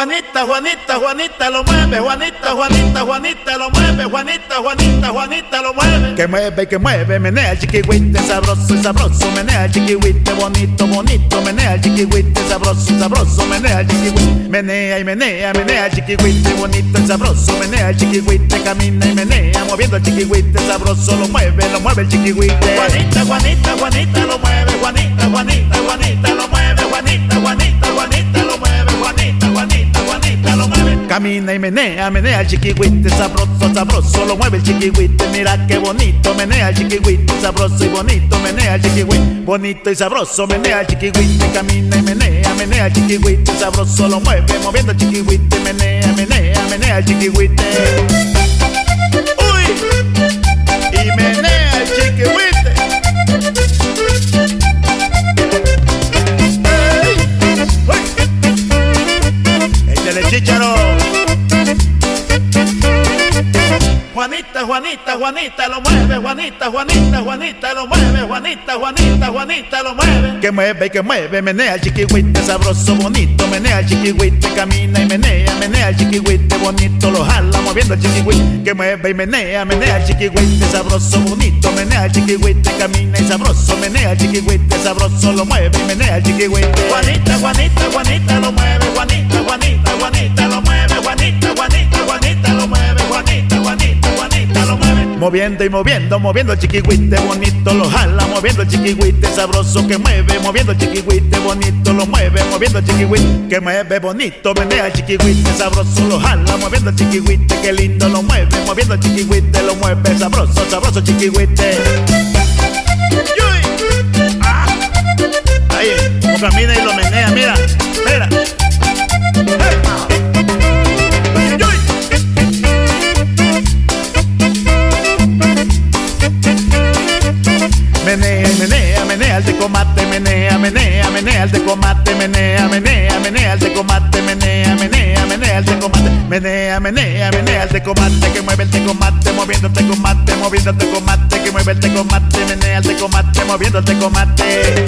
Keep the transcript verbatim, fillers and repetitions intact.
Juanita, Juanita, Juanita lo mueve, Juanita, Juanita, Juanita lo mueve, Juanita, Juanita, Juanita lo mueve. Que mueve, que mueve, menea el chiquihuite, sabroso, sabroso, menea el chiquihuite, bonito, bonito, menea el chiquihuite, sabroso, sabroso, menea el chiquihuite. Menea y menea, menea el chiquihuite, bonito y sabroso, menea el chiquihuite, camina y menea, moviendo el chiquihuite, sabroso, lo mueve, lo mueve el chiquihuite. Juanita, Juanita, Juanita lo mueve, Juanita, Juanita, Juanita lo mueve, Juanita, Juanita, Juanita lo mueve, Juanita, Juanita, Juanita lo mueve. Camina y menea, menea el chiquihuite, sabroso, sabroso, lo mueve el chiquihuite, mira qué bonito, menea el chiquihuite, sabroso y bonito, menea el chiquihuite, bonito y sabroso, menea el chiquihuite, camina y menea, menea el chiquihuite, sabroso, lo mueve, moviendo el chiquihuite, menea, menea, menea el chiquihuite. Uy, y menea el chiquihuite. Échale chícharo. Juanita, Juanita, Juanita lo mueve, Juanita, Juanita, Juanita lo mueve, Juanita, Juanita, Juanita lo mueve. Que mueve, que mueve, menea el chiquihuite, sabroso, bonito, menea el chiquihuite, camina y menea, menea el chiquihuite, bonito, lo jala, moviendo el chiquihuite. Que mueve y menea, menea el chiquihuite, sabroso, bonito, menea el chiquihuite, camina y sabroso, menea el chiquihuite, sabroso, lo mueve y menea el chiquihuite. Juanita, Juanita, Juanita lo mueve, Juanita, Juanita, Juanita lo mueve, Juanita, Juanita, Juanita lo mueve, Juanita, Juanita, Juanita lo mueve. Moviendo y moviendo, moviendo el chiquihuite, bonito, lo jala, moviendo el chiquihuite, sabroso, que mueve, moviendo el chiquihuite, bonito, lo mueve, moviendo el chiquihuite, que mueve, bonito, menea el chiquihuite, sabroso, lo jala, moviendo el chiquihuite, que lindo lo mueve, moviendo el chiquihuite, lo mueve, sabroso, sabroso chiquihuite. Uy, ah, ahí, como camina y lo menea, mira, mira. Hey. Menea, menea, menea el de combate, menea, menea, menea el de combate, menea, menea, menea el de combate, menea, menea, menea el de combate, menea, menea, menea el de combate, que mueve el de combate, moviendo el de combate, moviendo el de combate, que mueve el de combate, menea el de combate, moviendo el de combate.